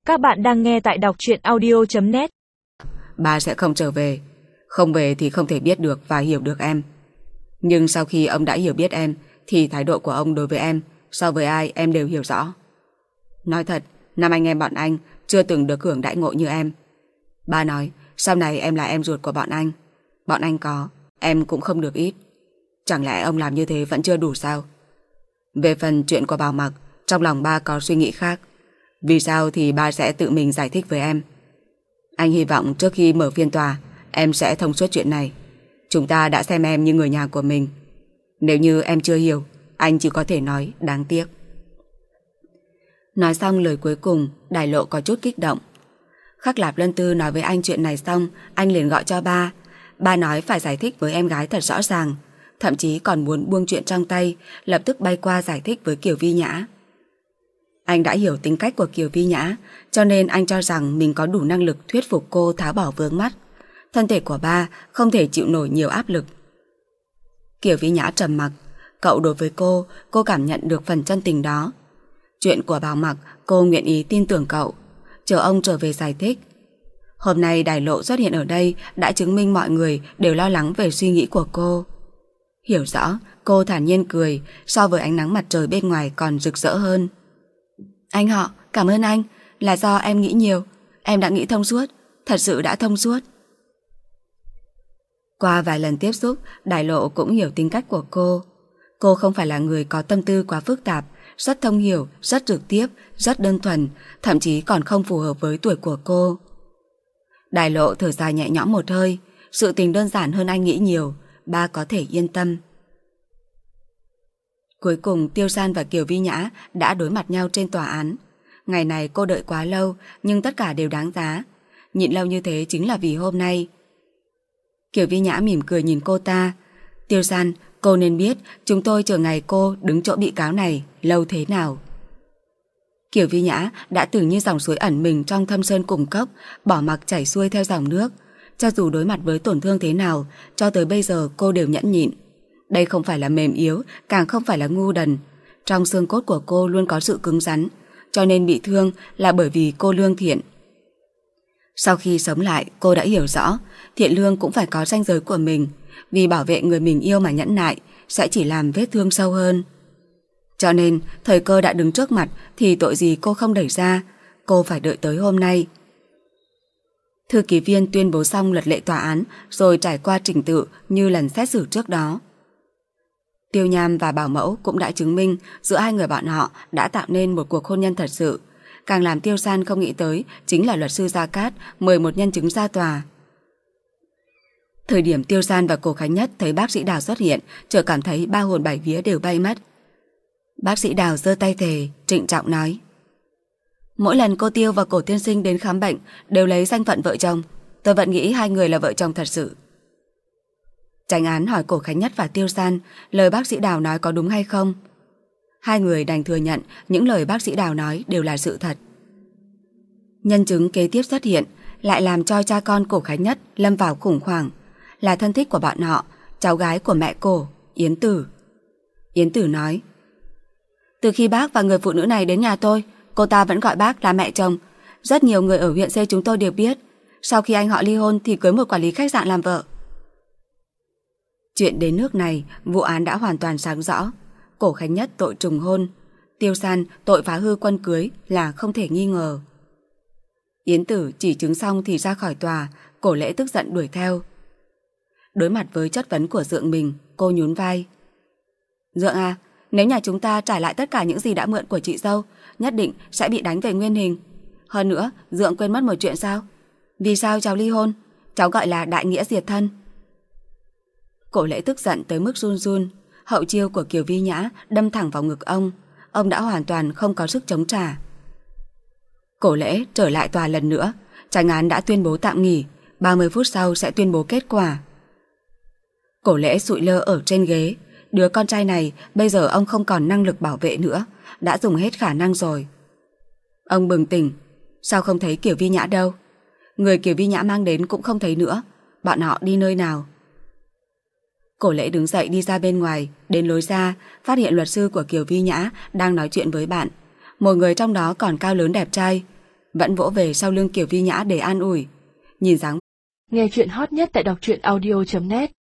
Các bạn đang nghe tại đọc truyện audio.net. Ba sẽ không trở về. Không về thì không thể biết được và hiểu được em. Nhưng sau khi ông đã hiểu biết em thì thái độ của ông đối với em so với ai em đều hiểu rõ. Nói thật, năm anh em bọn anh chưa từng được hưởng đãi ngộ như em. Ba nói sau này em là em ruột của bọn anh. Bọn anh có, em cũng không được ít. Chẳng lẽ ông làm như thế vẫn chưa đủ sao? Về phần chuyện của Bảo Mặc, trong lòng ba có suy nghĩ khác. Vì sao thì ba sẽ tự mình giải thích với em. Anh hy vọng trước khi mở phiên tòa em sẽ thông suốt chuyện này. Chúng ta đã xem em như người nhà của mình. Nếu như em chưa hiểu, anh chỉ có thể nói đáng tiếc. Nói xong lời cuối cùng, Đài Lộ có chút kích động. Khắc Lạp Lân Tư nói với anh chuyện này xong, anh liền gọi cho ba. Ba nói phải giải thích với em gái thật rõ ràng, thậm chí còn muốn buông chuyện trong tay, lập tức bay qua giải thích với Kiều Vi Nhã. Anh đã hiểu tính cách của Kiều Vi Nhã, cho nên anh cho rằng mình có đủ năng lực thuyết phục cô tháo bỏ vướng mắc. Thân thể của ba không thể chịu nổi nhiều áp lực. Kiều Vi Nhã trầm mặc. Cậu đối với cô cảm nhận được phần chân tình đó. Chuyện của Bảo Mặc, cô nguyện ý tin tưởng cậu, chờ ông trở về giải thích. Hôm nay Đài Lộ xuất hiện ở đây đã chứng minh mọi người đều lo lắng về suy nghĩ của cô. Hiểu rõ, cô thản nhiên cười, so với ánh nắng mặt trời bên ngoài còn rực rỡ hơn. Anh họ, cảm ơn anh, là do em nghĩ nhiều. Em đã nghĩ thông suốt, thật sự đã thông suốt. Qua vài lần tiếp xúc, Đài Lộ cũng hiểu tính cách của cô. Cô không phải là người có tâm tư quá phức tạp, rất thông hiểu, rất trực tiếp, rất đơn thuần, thậm chí còn không phù hợp với tuổi của cô. Đài Lộ thở dài nhẹ nhõm một hơi, sự tình đơn giản hơn anh nghĩ nhiều, ba có thể yên tâm. Cuối cùng Tiêu San và Kiều Vi Nhã đã đối mặt nhau trên tòa án. Ngày này cô đợi quá lâu, nhưng tất cả đều đáng giá. Nhịn lâu như thế chính là vì hôm nay. Kiều Vi Nhã mỉm cười nhìn cô ta. Tiêu San, cô nên biết chúng tôi chờ ngày cô đứng chỗ bị cáo này lâu thế nào. Kiều Vi Nhã đã từng như dòng suối ẩn mình trong thâm sơn cùng cốc, bỏ mặc chảy xuôi theo dòng nước. Cho dù đối mặt với tổn thương thế nào, cho tới bây giờ cô đều nhẫn nhịn. Đây không phải là mềm yếu, càng không phải là ngu đần. Trong xương cốt của cô luôn có sự cứng rắn, cho nên bị thương là bởi vì cô lương thiện. Sau khi sống lại, cô đã hiểu rõ, thiện lương cũng phải có ranh giới của mình. Vì bảo vệ người mình yêu mà nhẫn nại sẽ chỉ làm vết thương sâu hơn. Cho nên, thời cơ đã đứng trước mặt thì tội gì cô không đẩy ra, cô phải đợi tới hôm nay. Thư ký viên tuyên bố xong luật lệ tòa án rồi trải qua trình tự như lần xét xử trước đó. Tiêu Nham và Bảo Mẫu cũng đã chứng minh giữa hai người bọn họ đã tạo nên một cuộc hôn nhân thật sự. Càng làm Tiêu San không nghĩ tới chính là luật sư Gia Cát mời một nhân chứng ra tòa. Thời điểm Tiêu San và Cổ Khánh Nhất thấy bác sĩ Đào xuất hiện, chợt cảm thấy ba hồn bảy vía đều bay mất. Bác sĩ Đào giơ tay thề, trịnh trọng nói: mỗi lần cô Tiêu và Cổ tiên sinh đến khám bệnh đều lấy danh phận vợ chồng. Tôi vẫn nghĩ hai người là vợ chồng thật sự. Chánh án hỏi Cổ Khánh Nhất và Tiêu San lời bác sĩ Đào nói có đúng hay không. Hai người đành thừa nhận những lời bác sĩ Đào nói đều là sự thật. Nhân chứng kế tiếp xuất hiện lại làm cho cha con Cổ Khánh Nhất lâm vào khủng hoảng. Là thân thích của bọn họ, cháu gái của mẹ Cổ, Yến Tử. Yến Tử nói: từ khi bác và người phụ nữ này đến nhà tôi, cô ta vẫn gọi bác là mẹ chồng. Rất nhiều người ở huyện C chúng tôi đều biết. Sau khi anh họ ly hôn thì cưới một quản lý khách sạn làm vợ. Chuyện đến nước này, vụ án đã hoàn toàn sáng rõ. Cổ Khánh Nhất tội trùng hôn, Tiêu San tội phá hư quân cưới là không thể nghi ngờ. Yến Tử chỉ chứng xong thì ra khỏi tòa, Cổ Lễ tức giận đuổi theo. Đối mặt với chất vấn của Dượng mình, cô nhún vai: Dượng à, nếu nhà chúng ta trả lại tất cả những gì đã mượn của chị dâu, nhất định sẽ bị đánh về nguyên hình. Hơn nữa, Dượng quên mất một chuyện sao? Vì sao cháu ly hôn? Cháu gọi là đại nghĩa diệt thân. Cổ Lễ tức giận tới mức run run. Hậu chiêu của Kiều Vi Nhã đâm thẳng vào ngực ông đã hoàn toàn không có sức chống trả. Cổ Lễ trở lại tòa lần nữa. Chánh án đã tuyên bố tạm nghỉ, 30 phút sau sẽ tuyên bố kết quả. Cổ Lễ sụi lơ ở trên ghế. Đứa con trai này bây giờ ông không còn năng lực bảo vệ nữa, đã dùng hết khả năng rồi. Ông bừng tỉnh. Sao không thấy Kiều Vi Nhã đâu? Người Kiều Vi Nhã mang đến cũng không thấy nữa. Bọn họ đi nơi nào? Cổ Lễ đứng dậy đi ra bên ngoài, đến lối ra, phát hiện luật sư của Kiều Vi Nhã đang nói chuyện với bạn. Một người trong đó còn cao lớn đẹp trai. vẫn vỗ về sau lưng Kiều Vi Nhã để an ủi. Nhìn dáng Nghe chuyện hot nhất tại đọc truyện audio.net